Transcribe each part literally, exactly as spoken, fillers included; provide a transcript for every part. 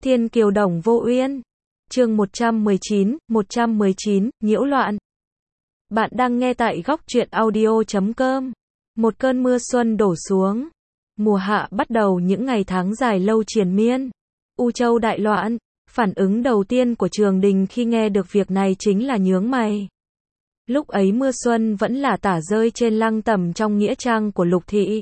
Thiên Kiều Đồng Vô Uyên. Chương một trăm mười chín, một trăm mười chín, nhiễu loạn. Bạn đang nghe tại góc truyện audio chấm com. Một cơn mưa xuân đổ xuống. Mùa hạ bắt đầu những ngày tháng dài lâu triền miên. U Châu đại loạn. Phản ứng đầu tiên của Trường Đình khi nghe được việc này chính là nhướng mày. Lúc ấy mưa xuân vẫn là tả rơi trên lăng tẩm trong nghĩa trang của Lục Thị.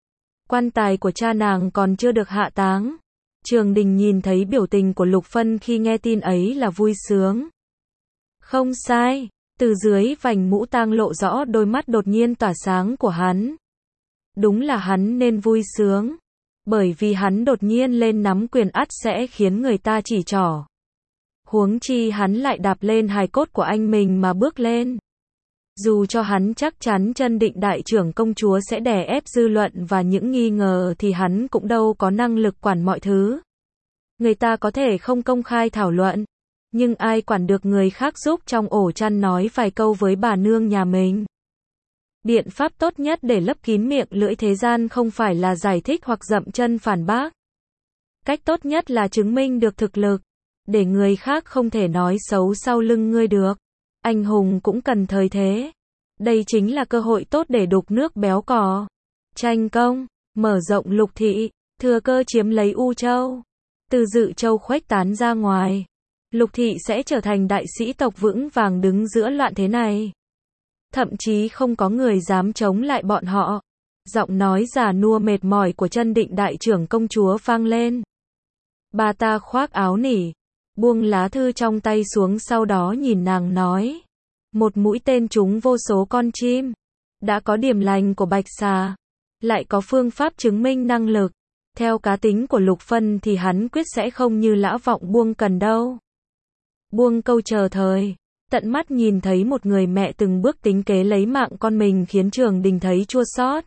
Quan tài của cha nàng còn chưa được hạ táng. Trường Đình nhìn thấy biểu tình của Lục Phân khi nghe tin ấy là vui sướng. Không sai, từ dưới vành mũ tang lộ rõ đôi mắt đột nhiên tỏa sáng của hắn. Đúng là hắn nên vui sướng, bởi vì hắn đột nhiên lên nắm quyền ắt sẽ khiến người ta chỉ trỏ. Huống chi hắn lại đạp lên hài cốt của anh mình mà bước lên. Dù cho hắn chắc chắn Chân Định đại trưởng công chúa sẽ đè ép dư luận và những nghi ngờ thì hắn cũng đâu có năng lực quản mọi thứ. Người ta có thể không công khai thảo luận, nhưng ai quản được người khác giúp trong ổ chăn nói vài câu với bà nương nhà mình. Biện pháp tốt nhất để lấp kín miệng lưỡi thế gian không phải là giải thích hoặc dậm chân phản bác. Cách tốt nhất là chứng minh được thực lực, để người khác không thể nói xấu sau lưng ngươi được. Anh hùng cũng cần thời thế. Đây chính là cơ hội tốt để đục nước béo cò. Tranh công, mở rộng Lục Thị, thừa cơ chiếm lấy U Châu. Từ Dự Châu khuếch tán ra ngoài, Lục Thị sẽ trở thành đại sĩ tộc vững vàng đứng giữa loạn thế này. Thậm chí không có người dám chống lại bọn họ. Giọng nói già nua mệt mỏi của Chân Định đại trưởng công chúa vang lên. Bà ta khoác áo nỉ, buông lá thư trong tay xuống, sau đó nhìn nàng nói. Một mũi tên trúng vô số con chim. Đã có điểm lành của Bạch Xà, lại có phương pháp chứng minh năng lực. Theo cá tính của Lục Phân thì hắn quyết sẽ không như Lã Vọng buông cần đâu. Buông câu chờ thời. Tận mắt nhìn thấy một người mẹ từng bước tính kế lấy mạng con mình khiến Trường Đình thấy chua xót.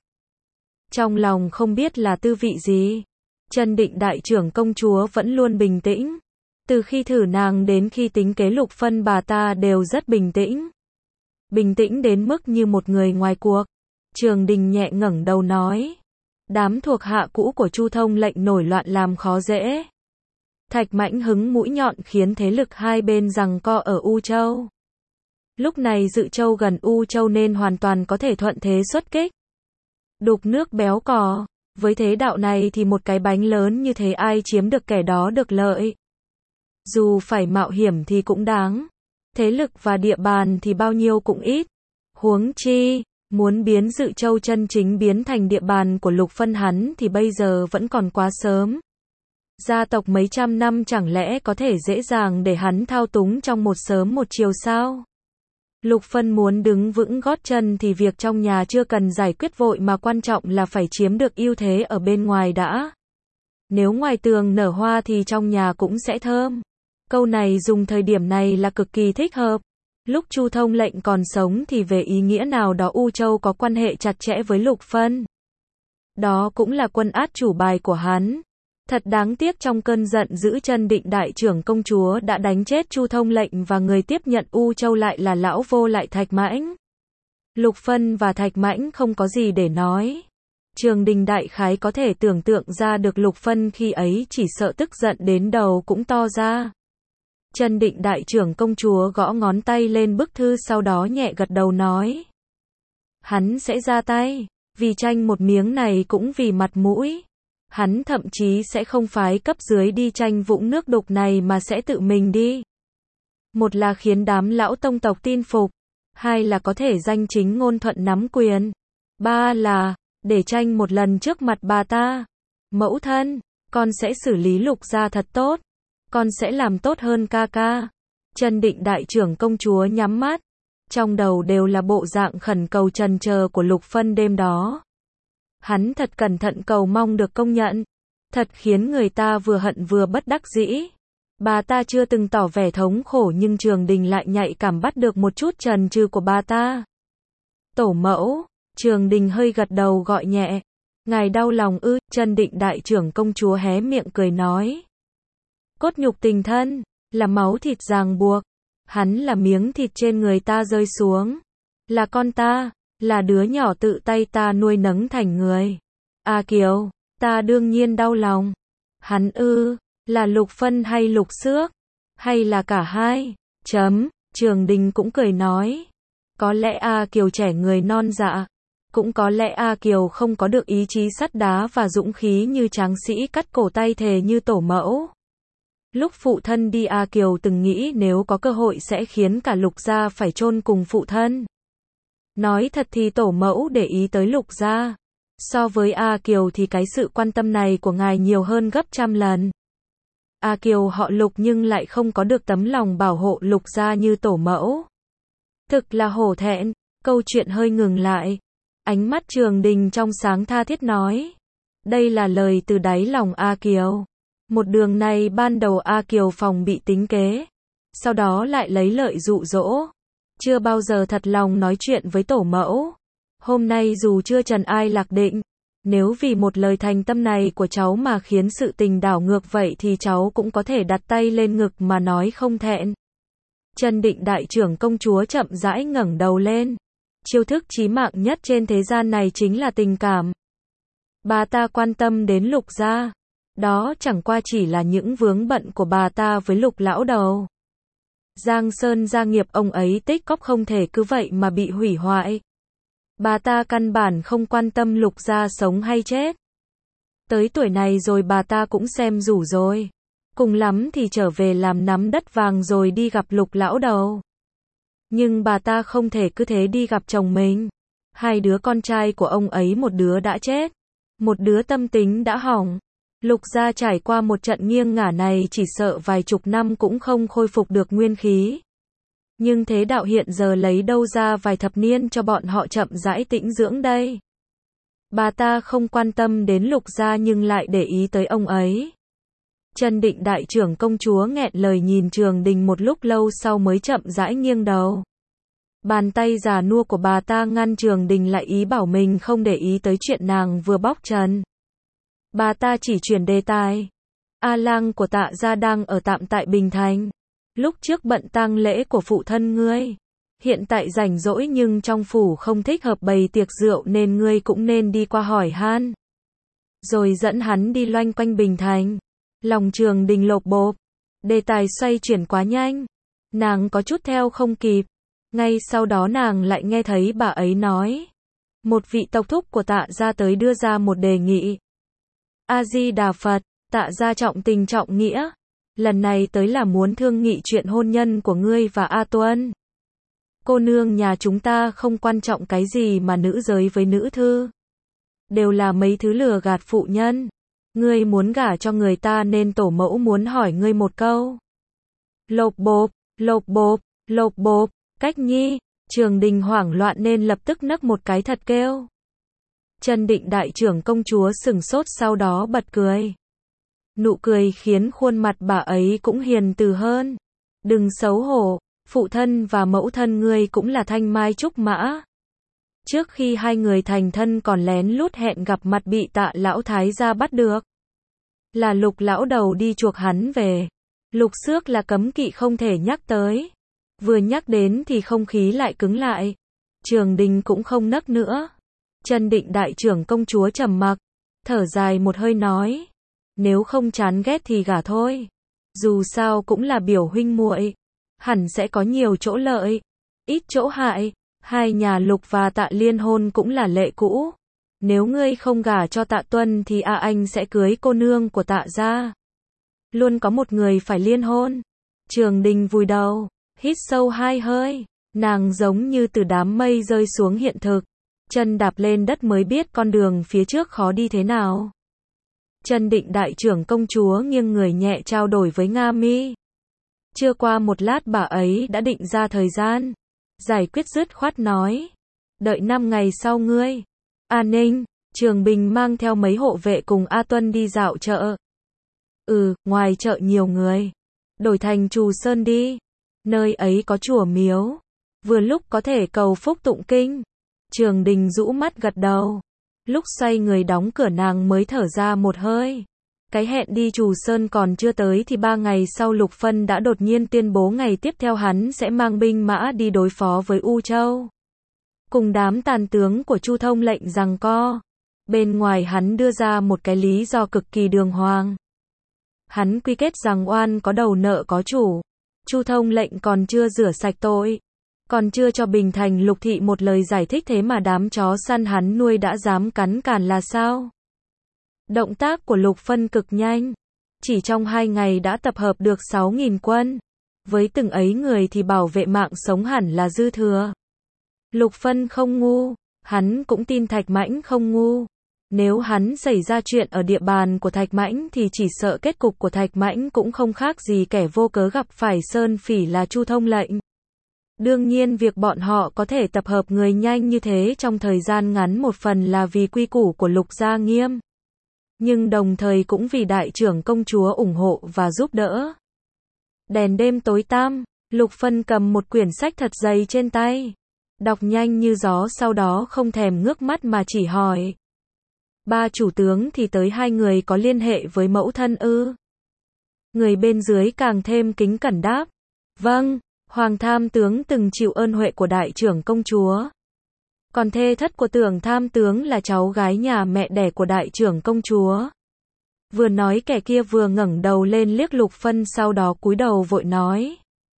Trong lòng không biết là tư vị gì. Chân Định đại trưởng công chúa vẫn luôn bình tĩnh. Từ khi thử nàng đến khi tính kế Lục Phân, bà ta đều rất bình tĩnh. Bình tĩnh đến mức như một người ngoài cuộc. Trường Đình nhẹ ngẩng đầu nói. Đám thuộc hạ cũ của Chu Thông lệnh nổi loạn làm khó dễ. Thạch Mãnh hứng mũi nhọn khiến thế lực hai bên giằng co ở U Châu. Lúc này Dự Châu gần U Châu nên hoàn toàn có thể thuận thế xuất kích. Đục nước béo cò. Với thế đạo này thì một cái bánh lớn như thế ai chiếm được kẻ đó được lợi. Dù phải mạo hiểm thì cũng đáng. Thế lực và địa bàn thì bao nhiêu cũng ít. Huống chi, muốn biến Dự Châu chân chính biến thành địa bàn của Lục Phân hắn thì bây giờ vẫn còn quá sớm. Gia tộc mấy trăm năm chẳng lẽ có thể dễ dàng để hắn thao túng trong một sớm một chiều sao? Lục Phân muốn đứng vững gót chân thì việc trong nhà chưa cần giải quyết vội, mà quan trọng là phải chiếm được ưu thế ở bên ngoài đã. Nếu ngoài tường nở hoa thì trong nhà cũng sẽ thơm. Câu này dùng thời điểm này là cực kỳ thích hợp. Lúc Chu Thông lệnh còn sống thì về ý nghĩa nào đó U Châu có quan hệ chặt chẽ với Lục Phân. Đó cũng là quân át chủ bài của hắn. Thật đáng tiếc trong cơn giận dữ Chân Định đại trưởng công chúa đã đánh chết Chu Thông lệnh và người tiếp nhận U Châu lại là lão vô lại Thạch Mãnh. Lục Phân và Thạch Mãnh không có gì để nói. Trường Đình đại khái có thể tưởng tượng ra được Lục Phân khi ấy chỉ sợ tức giận đến đầu cũng to ra. Chân Định đại trưởng công chúa gõ ngón tay lên bức thư, sau đó nhẹ gật đầu nói. Hắn sẽ ra tay, vì tranh một miếng này cũng vì mặt mũi. Hắn thậm chí sẽ không phái cấp dưới đi tranh vũng nước đục này mà sẽ tự mình đi. Một là khiến đám lão tông tộc tin phục. Hai là có thể danh chính ngôn thuận nắm quyền. Ba là, để tranh một lần trước mặt bà ta. Mẫu thân, con sẽ xử lý Lục gia thật tốt. Con sẽ làm tốt hơn ca ca. Chân Định đại trưởng công chúa nhắm mắt. Trong đầu đều là bộ dạng khẩn cầu trần chờ của Lục Phân đêm đó. Hắn thật cẩn thận cầu mong được công nhận. Thật khiến người ta vừa hận vừa bất đắc dĩ. Bà ta chưa từng tỏ vẻ thống khổ nhưng Trường Đình lại nhạy cảm bắt được một chút chần chừ của bà ta. Tổ mẫu, Trường Đình hơi gật đầu gọi nhẹ. Ngài đau lòng ư? Chân Định đại trưởng công chúa hé miệng cười nói. Cốt nhục tình thân, là máu thịt ràng buộc. Hắn là miếng thịt trên người ta rơi xuống. Là con ta, là đứa nhỏ tự tay ta nuôi nấng thành người. A Kiều, ta đương nhiên đau lòng. Hắn ư, Là Lục Phân hay Lục Xước? Hay là cả hai? Chấm, Trường Đình cũng cười nói. Có lẽ A Kiều trẻ người non dạ. Cũng có lẽ A Kiều không có được ý chí sắt đá và dũng khí như tráng sĩ cắt cổ tay thề như tổ mẫu. Lúc phụ thân đi A Kiều từng nghĩ nếu có cơ hội sẽ khiến cả Lục gia phải chôn cùng phụ thân. Nói thật thì tổ mẫu để ý tới Lục gia. So với A Kiều thì cái sự quan tâm này của ngài nhiều hơn gấp trăm lần. A Kiều họ Lục nhưng lại không có được tấm lòng bảo hộ Lục gia như tổ mẫu. Thực là hổ thẹn, câu chuyện hơi ngừng lại. Ánh mắt Trường Đình trong sáng tha thiết nói. Đây là lời từ đáy lòng A Kiều. Một đường này ban đầu A Kiều phòng bị tính kế. Sau đó lại lấy lợi dụ dỗ. Chưa bao giờ thật lòng nói chuyện với tổ mẫu. Hôm nay dù chưa trần ai lạc định. Nếu vì một lời thành tâm này của cháu mà khiến sự tình đảo ngược vậy thì cháu cũng có thể đặt tay lên ngực mà nói không thẹn. Trần Định đại trưởng công chúa chậm rãi ngẩng đầu lên. Chiêu thức chí mạng nhất trên thế gian này chính là tình cảm. Bà ta quan tâm đến Lục gia. Đó chẳng qua chỉ là những vướng bận của bà ta với Lục lão đầu. Giang Sơn gia nghiệp ông ấy tích cóp không thể cứ vậy mà bị hủy hoại. Bà ta căn bản không quan tâm Lục gia sống hay chết. Tới tuổi này rồi bà ta cũng xem rủ rồi. Cùng lắm thì trở về làm nắm đất vàng rồi đi gặp Lục lão đầu. Nhưng bà ta không thể cứ thế đi gặp chồng mình. Hai đứa con trai của ông ấy một đứa đã chết. Một đứa tâm tính đã hỏng. Lục gia trải qua một trận nghiêng ngả này chỉ sợ vài chục năm cũng không khôi phục được nguyên khí. Nhưng thế đạo hiện giờ lấy đâu ra vài thập niên cho bọn họ chậm rãi tĩnh dưỡng đây. Bà ta không quan tâm đến Lục gia nhưng lại để ý tới ông ấy. Trần Định đại trưởng công chúa nghẹn lời nhìn Trường Đình một lúc lâu sau mới chậm rãi nghiêng đầu. Bàn tay già nua của bà ta ngăn Trường Đình lại ý bảo mình không để ý tới chuyện nàng vừa bóc trần. Bà ta chỉ chuyển đề tài. A lang của Tạ gia đang ở tạm tại Bình Thành. Lúc trước bận tang lễ của phụ thân ngươi. Hiện tại rảnh rỗi nhưng trong phủ không thích hợp bày tiệc rượu nên ngươi cũng nên đi qua hỏi han. Rồi dẫn hắn đi loanh quanh Bình Thành. Lòng Trường Đình lộp bộp. Đề tài xoay chuyển quá nhanh. Nàng có chút theo không kịp. Ngay sau đó nàng lại nghe thấy bà ấy nói. Một vị tộc thúc của Tạ gia tới đưa ra một đề nghị. A-di-đà Phật, Tạ gia trọng tình trọng nghĩa. Lần này tới là muốn thương nghị chuyện hôn nhân của ngươi và A Tuân. Cô nương nhà chúng ta không quan trọng cái gì mà nữ giới với nữ thư. Đều là mấy thứ lừa gạt phụ nhân. Ngươi muốn gả cho người ta nên tổ mẫu muốn hỏi ngươi một câu. Lộp bộp, lộp bộp, lộp bộp, Cách Nhi. Trường Đình hoảng loạn nên lập tức nấc một cái thật kêu. Trần Định đại trưởng công chúa sửng sốt sau đó bật cười. Nụ cười khiến khuôn mặt bà ấy cũng hiền từ hơn. Đừng xấu hổ, phụ thân và mẫu thân ngươi cũng là thanh mai trúc mã. Trước khi hai người thành thân còn lén lút hẹn gặp mặt bị Tạ lão thái gia bắt được. Là Lục lão đầu đi chuộc hắn về. Lục Xước là cấm kỵ không thể nhắc tới. Vừa nhắc đến thì không khí lại cứng lại. Trường Đình cũng không nấc nữa. Trần Định đại trưởng công chúa trầm mặc, thở dài một hơi nói. Nếu không chán ghét thì gả thôi. Dù sao cũng là biểu huynh muội, hẳn sẽ có nhiều chỗ lợi, ít chỗ hại. Hai nhà Lục và Tạ liên hôn cũng là lệ cũ. Nếu ngươi không gả cho Tạ Tuân thì A Anh sẽ cưới cô nương của Tạ gia. Luôn có một người phải liên hôn. Trường Đình vùi đầu, hít sâu hai hơi. Nàng giống như từ đám mây rơi xuống hiện thực. Chân đạp lên đất mới biết con đường phía trước khó đi thế nào. Trần Định đại trưởng công chúa nghiêng người nhẹ trao đổi với Nga Mi. Chưa qua một lát bà ấy đã định ra thời gian. Giải quyết dứt khoát nói. Đợi năm ngày sau ngươi. An Ninh, Trường Bình mang theo mấy hộ vệ cùng A Tuân đi dạo chợ. Ừ, ngoài chợ nhiều người. Đổi thành Trù Sơn đi. Nơi ấy có chùa miếu. Vừa lúc có thể cầu phúc tụng kinh. Trường Đình rũ mắt gật đầu. Lúc xoay người đóng cửa nàng mới thở ra một hơi. Cái hẹn đi Trù Sơn còn chưa tới thì ba ngày sau Lục Phân đã đột nhiên tuyên bố ngày tiếp theo hắn sẽ mang binh mã đi đối phó với U Châu. Cùng đám tàn tướng của Chu Thông lệnh giằng co. Bên ngoài hắn đưa ra một cái lý do cực kỳ đường hoàng. Hắn quy kết rằng oan có đầu nợ có chủ. Chu Thông lệnh còn chưa rửa sạch tội, còn chưa cho Bình Thành Lục thị một lời giải thích thế mà đám chó săn hắn nuôi đã dám cắn cản là sao? Động tác của Lục Phân cực nhanh. Chỉ trong hai ngày đã tập hợp được sáu nghìn quân. Với từng ấy người thì bảo vệ mạng sống hẳn là dư thừa. Lục Phân không ngu, hắn cũng tin Thạch Mãnh không ngu. Nếu hắn xảy ra chuyện ở địa bàn của Thạch Mãnh thì chỉ sợ kết cục của Thạch Mãnh cũng không khác gì kẻ vô cớ gặp phải sơn phỉ là Chu Thông lệnh. Đương nhiên việc bọn họ có thể tập hợp người nhanh như thế trong thời gian ngắn một phần là vì quy củ của Lục gia nghiêm. Nhưng đồng thời cũng vì đại trưởng công chúa ủng hộ và giúp đỡ. Đèn đêm tối tăm, Lục Phân cầm một quyển sách thật dày trên tay. Đọc nhanh như gió sau đó không thèm ngước mắt mà chỉ hỏi. Ba chủ tướng thì tới hai người có liên hệ với mẫu thân ư? Người bên dưới càng thêm kính cẩn đáp. Vâng, Hoàng tham tướng từng chịu ơn huệ của đại trưởng công chúa. Còn thê thất của Tưởng tham tướng là cháu gái nhà mẹ đẻ của đại trưởng công chúa. Vừa nói kẻ kia vừa ngẩng đầu lên liếc Lục Phân sau đó cúi đầu vội nói.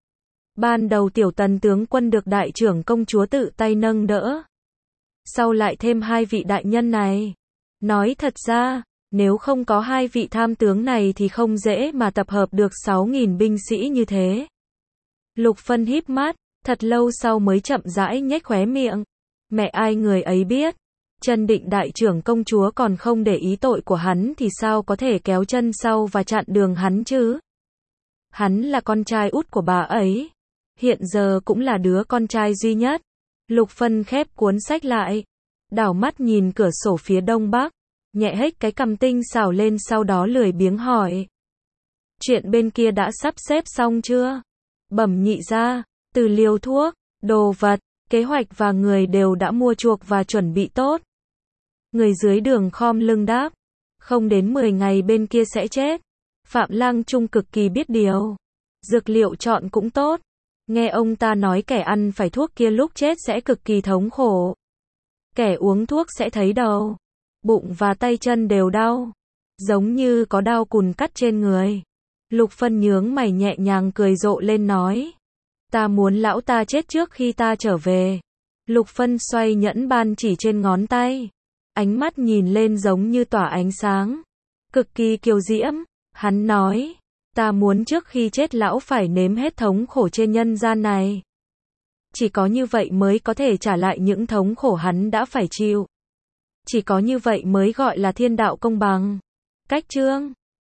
Ban đầu tiểu tần tướng quân được đại trưởng công chúa tự tay nâng đỡ. Sau lại thêm hai vị đại nhân này. Nói thật ra, nếu không có hai vị tham tướng này thì không dễ mà tập hợp được sáu nghìn binh sĩ như thế. Lục Phân híp mắt, thật lâu sau mới chậm rãi nhếch khóe miệng. Mẹ ai người ấy biết. Chân Định đại trưởng công chúa còn không để ý tội của hắn thì sao có thể kéo chân sau và chặn đường hắn chứ? Hắn là con trai út của bà ấy. Hiện giờ cũng là đứa con trai duy nhất. Lục Phân khép cuốn sách lại. Đảo mắt nhìn cửa sổ phía đông bắc. Nhẹ hếch cái cằm tinh xảo lên sau đó lười biếng hỏi. Chuyện bên kia đã sắp xếp xong chưa? Bẩm nhị gia, từ liều thuốc, đồ vật, kế hoạch và người đều đã mua chuộc và chuẩn bị tốt. Người dưới đường khom lưng đáp. Không đến mười ngày bên kia sẽ chết. Phạm Lang Trung cực kỳ biết điều. Dược liệu chọn cũng tốt. Nghe ông ta nói kẻ ăn phải thuốc kia lúc chết sẽ cực kỳ thống khổ. Kẻ uống thuốc sẽ thấy đầu, bụng và tay chân đều đau. Giống như có dao cùn cắt trên người. Lục Phân nhướng mày nhẹ nhàng cười rộ lên nói. Ta muốn lão ta chết trước khi ta trở về. Lục Phân xoay nhẫn ban chỉ trên ngón tay. Ánh mắt nhìn lên giống như tỏa ánh sáng. Cực kỳ kiêu diễm. Hắn nói. Ta muốn trước khi chết lão phải nếm hết thống khổ trên nhân gian này. Chỉ có như vậy mới có thể trả lại những thống khổ hắn đã phải chịu. Chỉ có như vậy mới gọi là thiên đạo công bằng. Cách chương